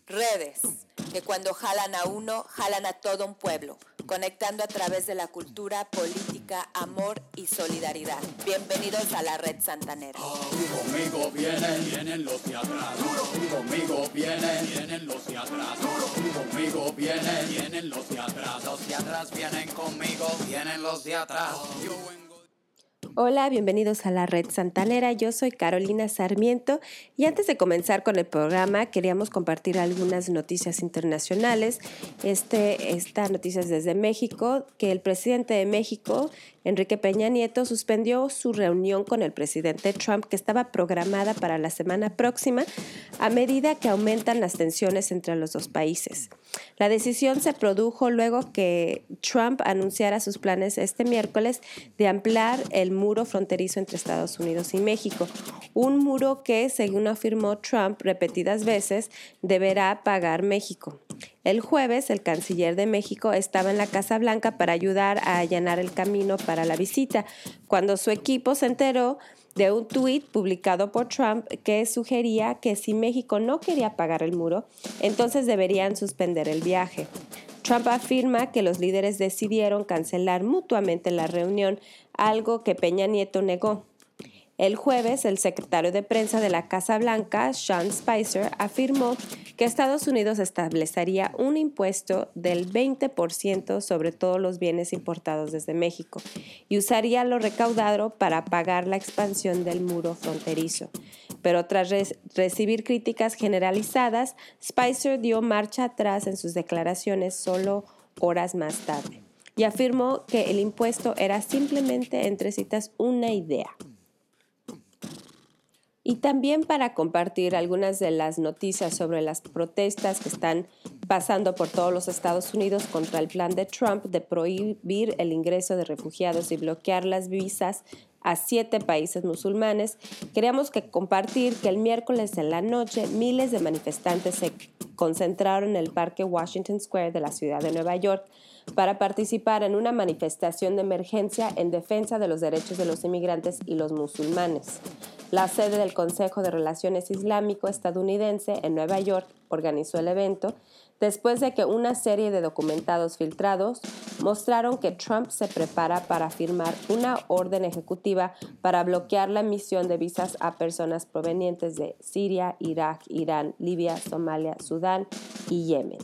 Redes, que cuando jalan a uno, jalan a todo un pueblo, conectando a través de la cultura, política, amor y solidaridad. Bienvenidos a la Red Santanera. Conmigo vienen los de atrás. Conmigo vienen los de atrás. Conmigo vienen los de atrás. Los de atrás vienen conmigo, vienen los de atrás. Hola, bienvenidos a la Red Santanera. Yo soy Carolina Sarmiento y antes de comenzar con el programa queríamos compartir algunas noticias internacionales. Esta noticia es desde México, que el presidente de México, Enrique Peña Nieto, suspendió su reunión con el presidente Trump que estaba programada para la semana próxima a medida que aumentan las tensiones entre los dos países. La decisión se produjo luego que Trump anunciara sus planes este miércoles de ampliar el muro fronterizo entre Estados Unidos y México, un muro que, según afirmó Trump repetidas veces, deberá pagar México. El jueves, el canciller de México estaba en la Casa Blanca para ayudar a allanar el camino para la visita, cuando su equipo se enteró de un tuit publicado por Trump que sugería que si México no quería pagar el muro, entonces deberían suspender el viaje. Trump afirma que los líderes decidieron cancelar mutuamente la reunión, algo que Peña Nieto negó. El jueves, el secretario de prensa de la Casa Blanca, Sean Spicer, afirmó que Estados Unidos establecería un impuesto del 20% sobre todos los bienes importados desde México y usaría lo recaudado para pagar la expansión del muro fronterizo. Pero tras recibir críticas generalizadas, Spicer dio marcha atrás en sus declaraciones solo horas más tarde y afirmó que el impuesto era simplemente, entre citas, una idea. Y también para compartir algunas de las noticias sobre las protestas que están pasando por todos los Estados Unidos contra el plan de Trump de prohibir el ingreso de refugiados y bloquear las visas a 7 países musulmanes, queríamos compartir que el miércoles en la noche miles de manifestantes se concentraron en el Parque Washington Square de la ciudad de Nueva York para participar en una manifestación de emergencia en defensa de los derechos de los inmigrantes y los musulmanes. La sede del Consejo de Relaciones Islámico estadounidense en Nueva York organizó el evento después de que una serie de documentados filtrados mostraron que Trump se prepara para firmar una orden ejecutiva para bloquear la emisión de visas a personas provenientes de Siria, Irak, Irán, Libia, Somalia, Sudán y Yemen.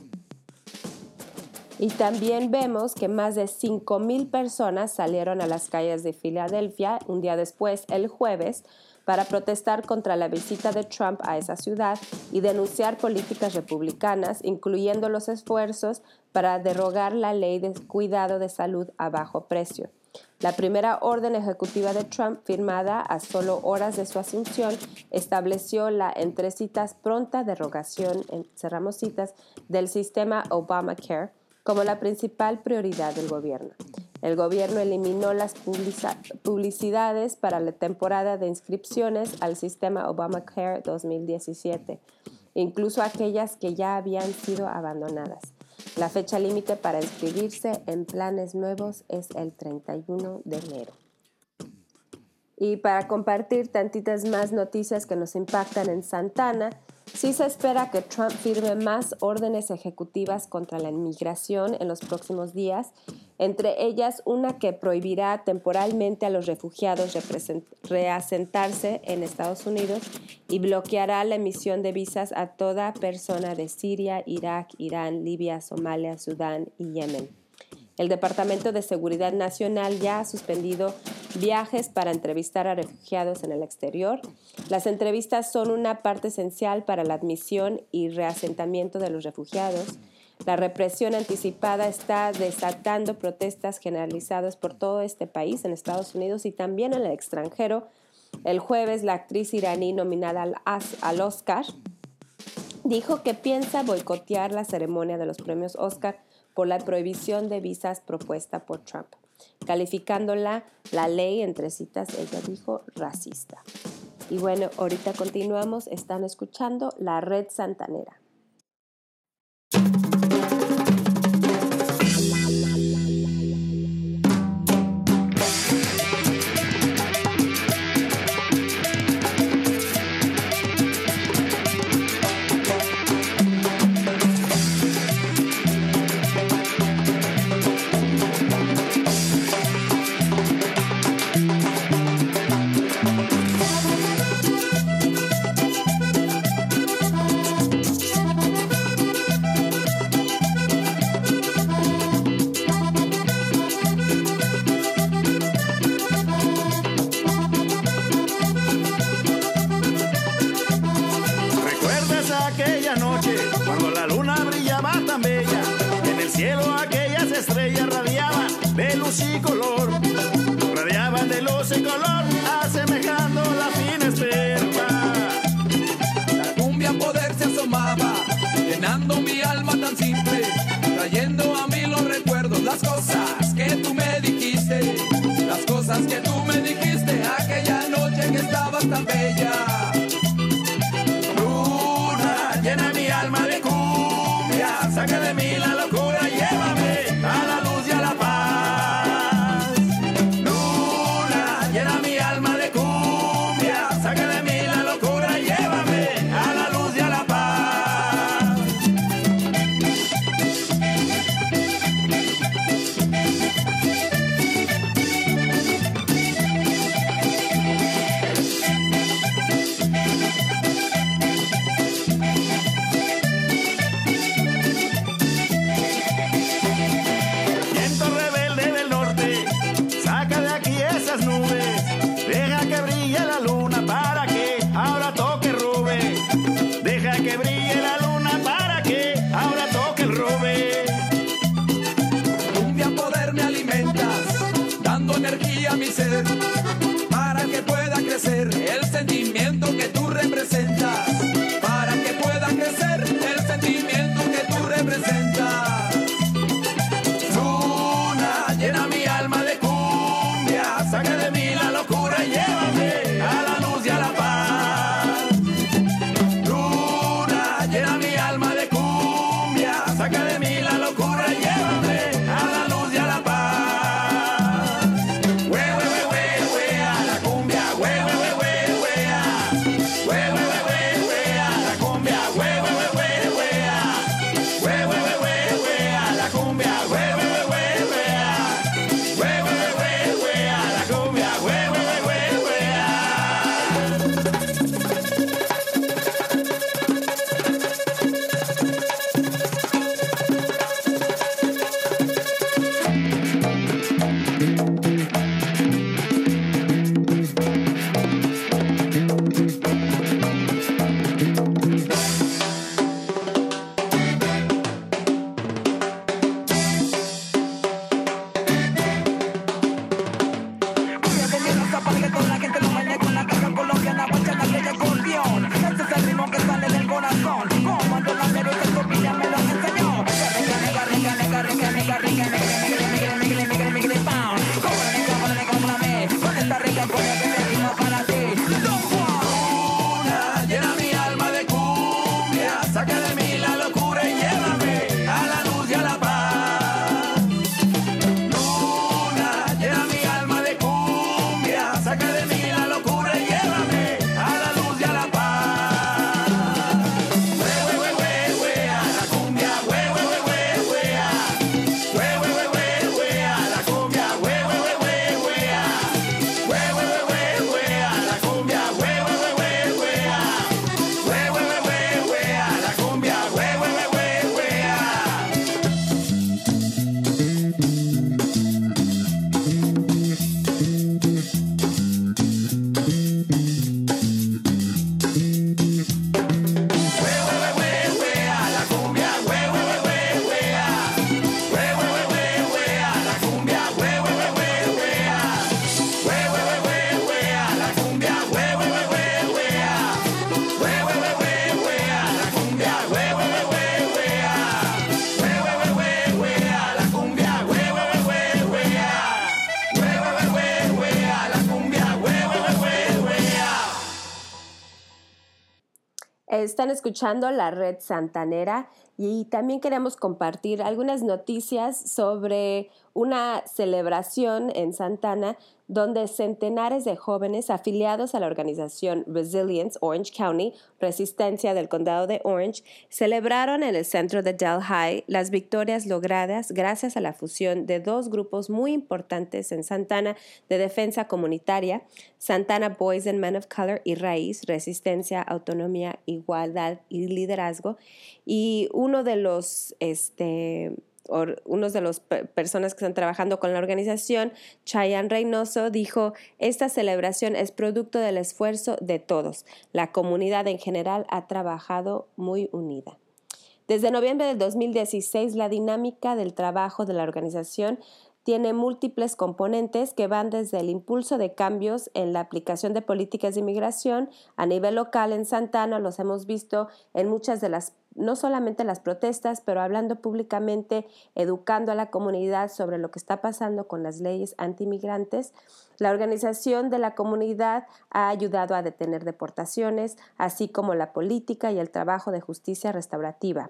Y también vemos que más de 5,000 personas salieron a las calles de Filadelfia un día después, el jueves, para protestar contra la visita de Trump a esa ciudad y denunciar políticas republicanas, incluyendo los esfuerzos para derogar la ley de cuidado de salud a bajo precio. La primera orden ejecutiva de Trump, firmada a solo horas de su asunción, estableció la, entre citas, pronta derogación, cerramos citas, del sistema Obamacare como la principal prioridad del gobierno. El gobierno eliminó las publicidades para la temporada de inscripciones al sistema Obamacare 2017, incluso aquellas que ya habían sido abandonadas. La fecha límite para inscribirse en planes nuevos es el 31 de enero. Y para compartir tantitas más noticias que nos impactan en Santana, sí se espera que Trump firme más órdenes ejecutivas contra la inmigración en los próximos días, entre ellas una que prohibirá temporalmente a los refugiados reasentarse en Estados Unidos y bloqueará la emisión de visas a toda persona de Siria, Irak, Irán, Libia, Somalia, Sudán y Yemen. El Departamento de Seguridad Nacional ya ha suspendido viajes para entrevistar a refugiados en el exterior. Las entrevistas son una parte esencial para la admisión y reasentamiento de los refugiados. La represión anticipada está desatando protestas generalizadas por todo este país, en Estados Unidos y también en el extranjero. El jueves, la actriz iraní nominada al Oscar dijo que piensa boicotear la ceremonia de los premios Oscar por la prohibición de visas propuesta por Trump, calificándola la ley, entre citas, ella dijo, racista. Y bueno, ahorita continuamos, están escuchando la Red Santanera. aquella noche, cuando la luna brillaba tan bella, en el cielo aquellas estrellas radiaban de luz y color, radiaban de luz y color, asemejando la fina esterpa. La cumbia poder se asomaba, llenando mi alma tan simple, trayendo a mí los recuerdos, las cosas que tú me dijiste, las cosas que tú me dijiste, aquella noche que estabas tan bella. Luna, llena mi alma de cumbia, saca de mí la locura, llévame a la luz y a la paz. Luna, llena mi alma de cumbia, saca de mí la locura, llévame a la luz y a la paz. Viento rebelde del norte, saca de aquí esas nubes, deja que brille la luna para que ahora toque el robe. Deja que brille la luna para que ahora toque el robe. Cumbia poder me alimentas, dando energía a mi ser, para que pueda crecer el sentimiento que tú representas, para que pueda crecer el sentimiento que tú representas. Luna, llena mi alma de cumbia, saca de mí la locura y llévame a la luz y a la paz. Luna, llena mi alma de cumbia, saca de mí la locura y llévame a la luz y a la paz. Hue, hue, hue, hue, hue, a la cumbia, hue, hue, hue, hue, hue, a. Hue, hue, hue, hue, hue, a la cumbia, hue, hue, hue, hue, hue, a. Hue, hue, hue, hue, hue, a la cumbia, hue, hue, hue, hue, hue, a. Hue, hue, hue, hue, hue, a la cumbia, hue, hue, hue, hue, hue, a. Bienvenidos a Parque con la gente, lo baila con la caja colombiana, guachana que acordeón. Este es el ritmo que sale del corazón. Comando la derecha, tu vida me lo enseñó. Con esta rica cumbia que me ritmo para ti. Don Juan. Luna, llena mi alma de cumbia, saca de mí la locura y llévame a la luz y a la paz. Luna, llena mi alma de cumbia, saca de mí la locura y llévame a la luz y a la paz. Hue, hue, hue, hue, hue, a la cumbia, hue, hue, hue, hue, hue, a. Hue, hue, hue, hue, hue, a la cumbia, hue, hue, hue, hue, hue, a. Hue, hue, hue, hue, hue, a la cumbia, hue, hue, hue, hue, hue, a. Hue, hue, hue, hue, hue, a la cumbia, hue, hue, hue, hue, hue, a. Están escuchando la Red Santanera y también queremos compartir algunas noticias sobre una celebración en Santana donde centenares de jóvenes afiliados a la organización Resilience Orange County, Resistencia del Condado de Orange, celebraron en el centro de Delhi las victorias logradas gracias a la fusión de dos grupos muy importantes en Santana de defensa comunitaria, Santana Boys and Men of Color y Raíz, Resistencia, Autonomía, Igualdad y Liderazgo. Y uno de los uno de las personas que están trabajando con la organización, Chayanne Reynoso, dijo: esta celebración es producto del esfuerzo de todos. La comunidad en general ha trabajado muy unida. Desde noviembre del 2016, la dinámica del trabajo de la organización tiene múltiples componentes que van desde el impulso de cambios en la aplicación de políticas de inmigración a nivel local en Santa Ana. Los hemos visto en muchas de las, no solamente las protestas, pero hablando públicamente, educando a la comunidad sobre lo que está pasando con las leyes antiinmigrantes. La organización de la comunidad ha ayudado a detener deportaciones, así como la política y el trabajo de justicia restaurativa.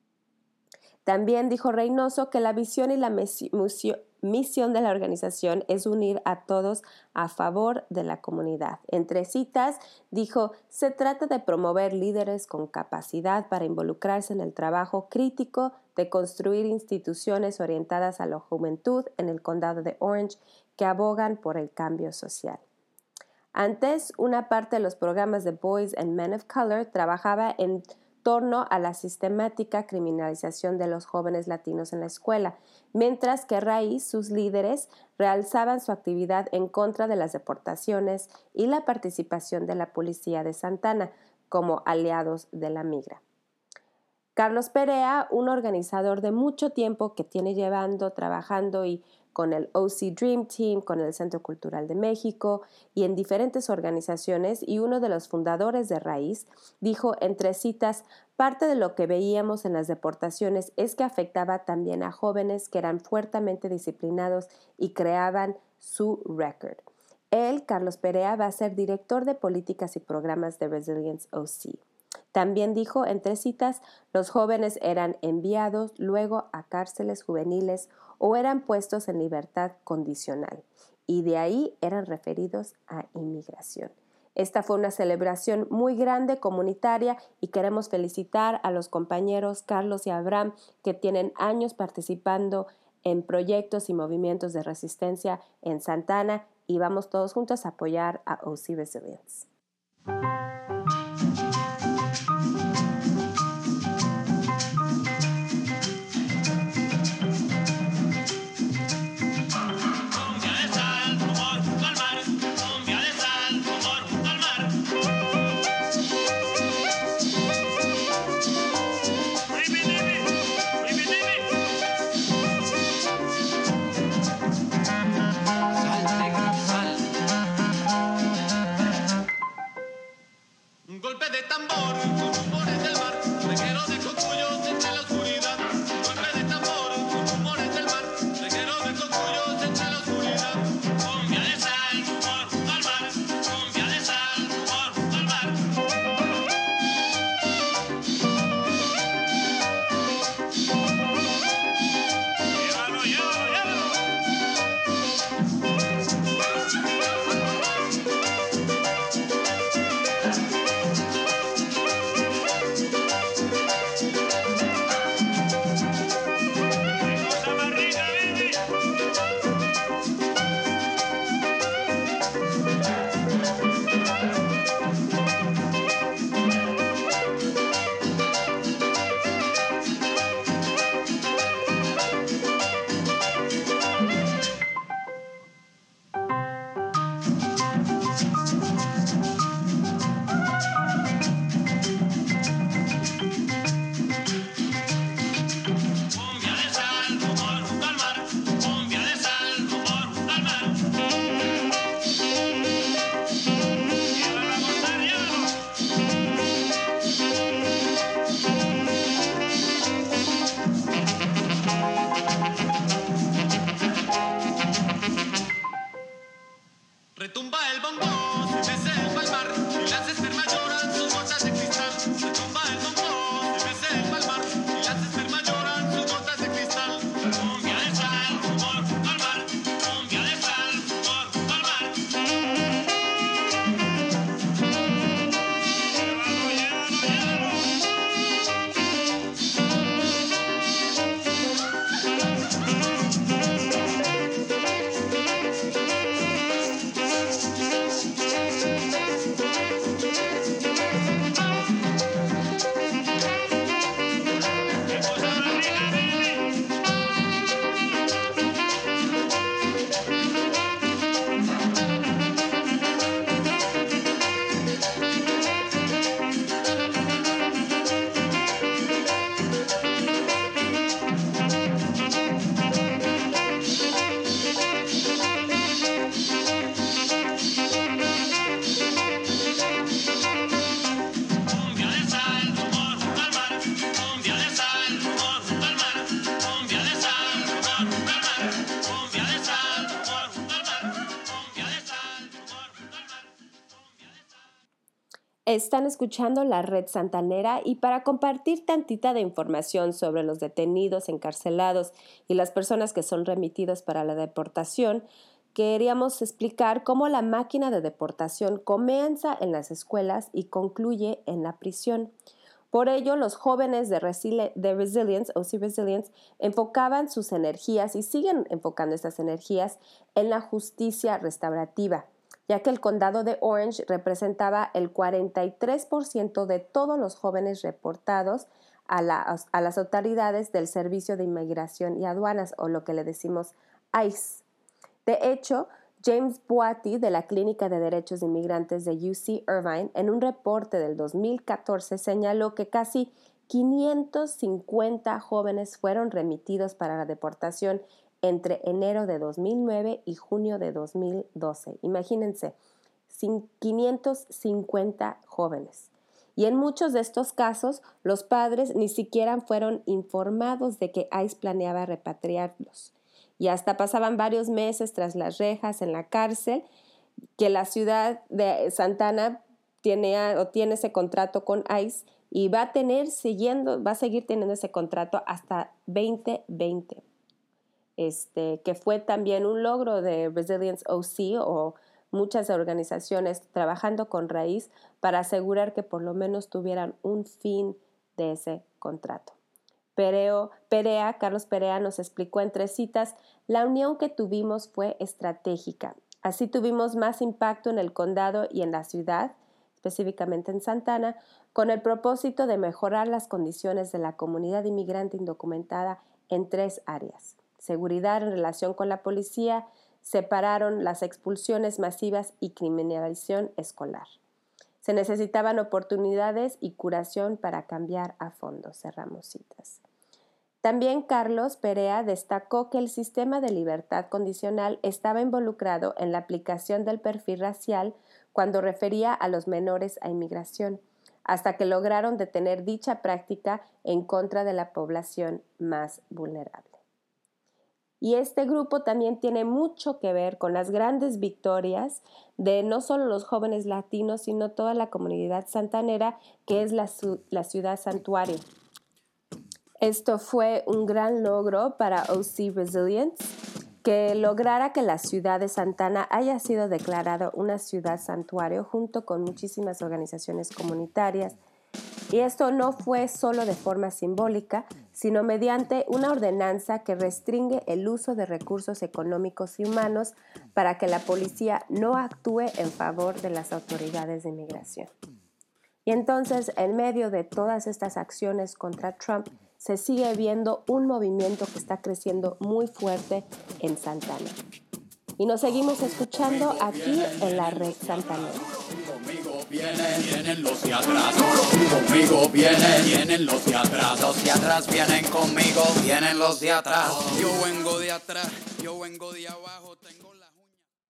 También dijo Reynoso que la visión y la misión de la organización es unir a todos a favor de la comunidad. Entre citas, dijo: se trata de promover líderes con capacidad para involucrarse en el trabajo crítico de construir instituciones orientadas a la juventud en el condado de Orange que abogan por el cambio social. Antes, una parte de los programas de Boys and Men of Color trabajaba en torno a la sistemática criminalización de los jóvenes latinos en la escuela, mientras que Raíz, sus líderes, realzaban su actividad en contra de las deportaciones y la participación de la policía de Santa Ana como aliados de la migra. Carlos Perea, un organizador de mucho tiempo que tiene trabajando y con el OC Dream Team, con el Centro Cultural de México y en diferentes organizaciones, y uno de los fundadores de Raíz, dijo entre citas: parte de lo que veíamos en las deportaciones es que afectaba también a jóvenes que eran fuertemente disciplinados y creaban su récord. Él, Carlos Perea, va a ser director de políticas y programas de Resilience OC. También dijo, entre citas, los jóvenes eran enviados luego a cárceles juveniles o eran puestos en libertad condicional, y de ahí eran referidos a inmigración. Esta fue una celebración muy grande, comunitaria, y queremos felicitar a los compañeros Carlos y Abraham, que tienen años participando en proyectos y movimientos de resistencia en Santa Ana, y vamos todos juntos a apoyar a OC Resilience. Están escuchando la Red Santanera y para compartir tantita de información sobre los detenidos, encarcelados y las personas que son remitidos para la deportación, queríamos explicar cómo la máquina de deportación comienza en las escuelas y concluye en la prisión. Por ello, los jóvenes de Resilience, OC Resilience, enfocaban sus energías y siguen enfocando estas energías en la justicia restaurativa, ya que el condado de Orange representaba el 43% de todos los jóvenes reportados a las autoridades del Servicio de Inmigración y Aduanas, o lo que le decimos ICE. De hecho, James Boaty, de la Clínica de Derechos de Inmigrantes de UC Irvine, en un reporte del 2014 señaló que casi 550 jóvenes fueron remitidos para la deportación entre enero de 2009 y junio de 2012. Imagínense, 550 jóvenes. Y en muchos de estos casos, los padres ni siquiera fueron informados de que ICE planeaba repatriarlos. Y hasta pasaban varios meses tras las rejas en la cárcel, que la ciudad de Santana tiene ese contrato con ICE y va a seguir teniendo ese contrato hasta 2020. Que fue también un logro de Resilience OC o muchas organizaciones trabajando con raíz para asegurar que por lo menos tuvieran un fin de ese contrato. Carlos Perea nos explicó en 3 citas, la unión que tuvimos fue estratégica. Así tuvimos más impacto en el condado y en la ciudad, específicamente en Santana, con el propósito de mejorar las condiciones de la comunidad inmigrante indocumentada en 3 áreas. Seguridad en relación con la policía, separaron las expulsiones masivas y criminalización escolar. Se necesitaban oportunidades y curación para cambiar a fondo. Cerramos citas. También Carlos Perea destacó que el sistema de libertad condicional estaba involucrado en la aplicación del perfil racial cuando refería a los menores a inmigración, hasta que lograron detener dicha práctica en contra de la población más vulnerable. Y este grupo también tiene mucho que ver con las grandes victorias de no solo los jóvenes latinos, sino toda la comunidad santanera, que es la ciudad santuario. Esto fue un gran logro para OC Resilience, que lograra que la ciudad de Santana haya sido declarada una ciudad santuario junto con muchísimas organizaciones comunitarias. Y esto no fue solo de forma simbólica, sino mediante una ordenanza que restringe el uso de recursos económicos y humanos para que la policía no actúe en favor de las autoridades de inmigración. Y entonces, en medio de todas estas acciones contra Trump, se sigue viendo un movimiento que está creciendo muy fuerte en Santana. Y nos seguimos escuchando aquí en la Red Santanera. Conmigo vienen los de atrás. Conmigo vienen los de atrás. Los de atrás vienen conmigo, vienen los de atrás. Yo vengo de atrás, yo vengo de abajo, tengo